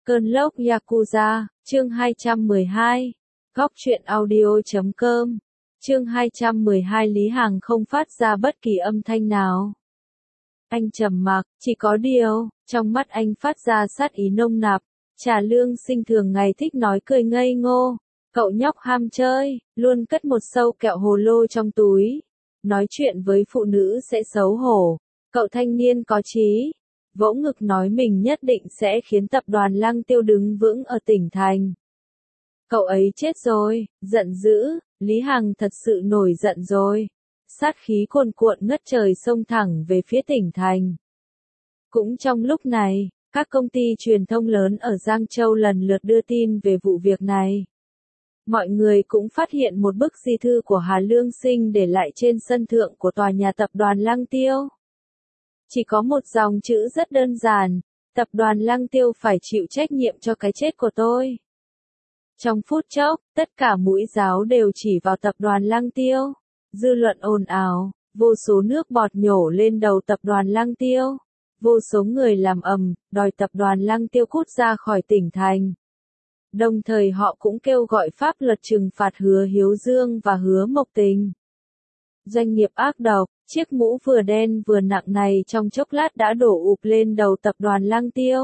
Cơn lốc Yakuza, chương 212. Góc truyện audio.com. Chương 212 Lý Hằng không phát ra bất kỳ âm thanh nào. Anh trầm mặc, chỉ có điều, trong mắt anh phát ra sát ý nồng nặc. Trà Lương Sinh thường ngày thích nói cười ngây ngô. Cậu nhóc ham chơi, luôn cất một sâu kẹo hồ lô trong túi. Nói chuyện với phụ nữ sẽ xấu hổ. Cậu thanh niên có chí. Vỗ ngực nói mình nhất định sẽ khiến tập đoàn Lăng Tiêu đứng vững ở tỉnh thành. Cậu ấy chết rồi, giận dữ, Lý Hằng thật sự nổi giận rồi. Sát khí cuồn cuộn ngất trời xông thẳng về phía tỉnh thành. Cũng trong lúc này, các công ty truyền thông lớn ở Giang Châu lần lượt đưa tin về vụ việc này. Mọi người cũng phát hiện một bức di thư của Hà Lương Sinh để lại trên sân thượng của tòa nhà tập đoàn Lăng Tiêu. Chỉ có một dòng chữ rất đơn giản, tập đoàn Lăng Tiêu phải chịu trách nhiệm cho cái chết của tôi. Trong phút chốc, tất cả mũi giáo đều chỉ vào tập đoàn Lăng Tiêu. Dư luận ồn ào, vô số nước bọt nhổ lên đầu tập đoàn Lăng Tiêu. Vô số người làm ầm, đòi tập đoàn Lăng Tiêu cút ra khỏi tỉnh thành. Đồng thời họ cũng kêu gọi pháp luật trừng phạt Hứa Hiếu Dương và Hứa Mộc Tình. Doanh nghiệp ác độc, chiếc mũ vừa đen vừa nặng này trong chốc lát đã đổ ụp lên đầu tập đoàn Lăng Tiêu.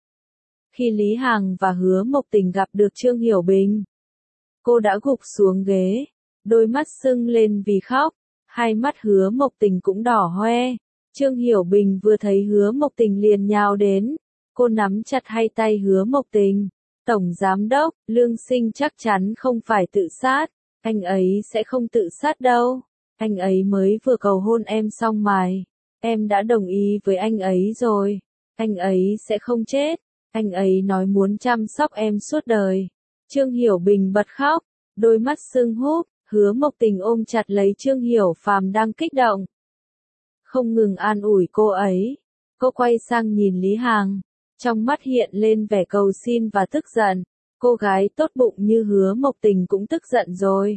Khi Lý Hằng và Hứa Mộc Tình gặp được Trương Hiểu Bình, cô đã gục xuống ghế, đôi mắt sưng lên vì khóc, hai mắt Hứa Mộc Tình cũng đỏ hoe. Trương Hiểu Bình vừa thấy Hứa Mộc Tình liền nhào đến, cô nắm chặt hai tay Hứa Mộc Tình. Tổng Giám đốc, Lương Sinh chắc chắn không phải tự sát, anh ấy sẽ không tự sát đâu. Anh ấy mới vừa cầu hôn em xong mà. Em đã đồng ý với anh ấy rồi. Anh ấy sẽ không chết. Anh ấy nói muốn chăm sóc em suốt đời. Trương Hiểu Bình bật khóc, đôi mắt sưng húp, Hứa Mộc Tình ôm chặt lấy Trương Hiểu Phàm đang kích động. Không ngừng an ủi cô ấy. Cô quay sang nhìn Lý Hằng, trong mắt hiện lên vẻ cầu xin và tức giận. Cô gái tốt bụng như Hứa Mộc Tình cũng tức giận rồi.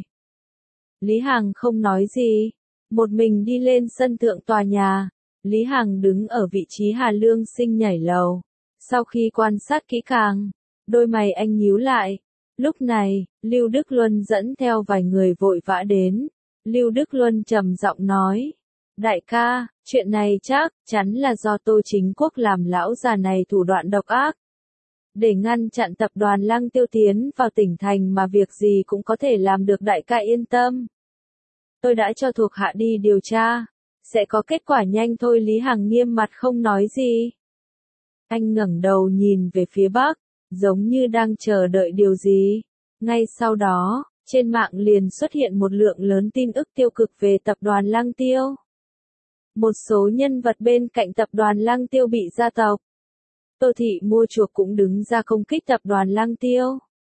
Lý Hằng không nói gì, một mình đi lên sân thượng tòa nhà. Lý Hằng đứng ở vị trí Hà Lương Sinh nhảy lầu. Sau khi quan sát kỹ càng, đôi mày anh nhíu lại. Lúc này, Lưu Đức Luân dẫn theo vài người vội vã đến. Lưu Đức Luân trầm giọng nói, đại ca, chuyện này chắc chắn là do Tô Chính Quốc làm lão già này thủ đoạn độc ác. Để ngăn chặn tập đoàn Lăng Tiêu tiến vào tỉnh thành mà việc gì cũng có thể làm được, đại ca yên tâm. Tôi đã cho thuộc hạ đi điều tra, sẽ có kết quả nhanh thôi. Lý Hằng nghiêm mặt không nói gì. Anh ngẩng đầu nhìn về phía bắc, giống như đang chờ đợi điều gì. Ngay sau đó, trên mạng liền xuất hiện một lượng lớn tin ức tiêu cực về tập đoàn Lăng Tiêu. Một số nhân vật bên cạnh tập đoàn Lăng Tiêu bị gia tộc Tô Thị mua chuộc cũng đứng ra công kích tập đoàn Lăng Tiêu.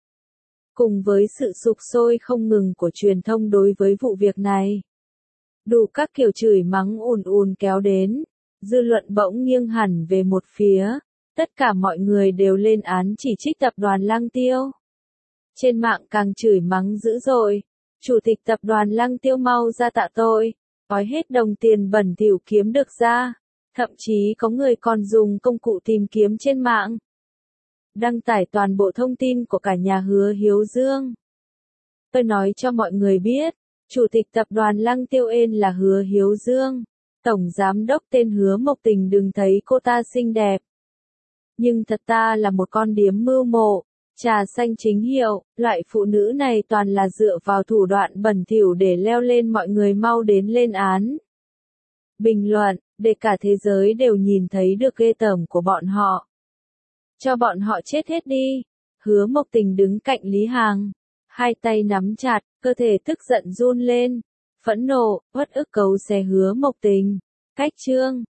Cùng với sự sục sôi không ngừng của truyền thông đối với vụ việc này, đủ các kiểu chửi mắng ùn ùn kéo đến, dư luận bỗng nghiêng hẳn về một phía, tất cả mọi người đều lên án chỉ trích tập đoàn Lăng Tiêu. Trên mạng càng chửi mắng dữ dội, chủ tịch tập đoàn Lăng Tiêu mau ra tạ tội, gói hết đồng tiền bẩn thỉu kiếm được ra. Thậm chí có người còn dùng công cụ tìm kiếm trên mạng, đăng tải toàn bộ thông tin của cả nhà Hứa Hiếu Dương. Tôi nói cho mọi người biết, chủ tịch tập đoàn Lăng Tiêu ên là Hứa Hiếu Dương, tổng giám đốc tên Hứa Mộc Tình đừng thấy cô ta xinh đẹp. Nhưng thật ta là một con điếm mưu mộ, trà xanh chính hiệu, loại phụ nữ này toàn là dựa vào thủ đoạn bẩn thỉu để leo lên, mọi người mau đến lên án. Bình luận, để cả thế giới đều nhìn thấy được ghê tởm của bọn họ. Cho bọn họ chết hết đi. Hứa Mộc Tình đứng cạnh Lý Hằng, hai tay nắm chặt, cơ thể tức giận run lên. Phẫn nộ, uất ức cấu xé Hứa Mộc Tình. Cách chương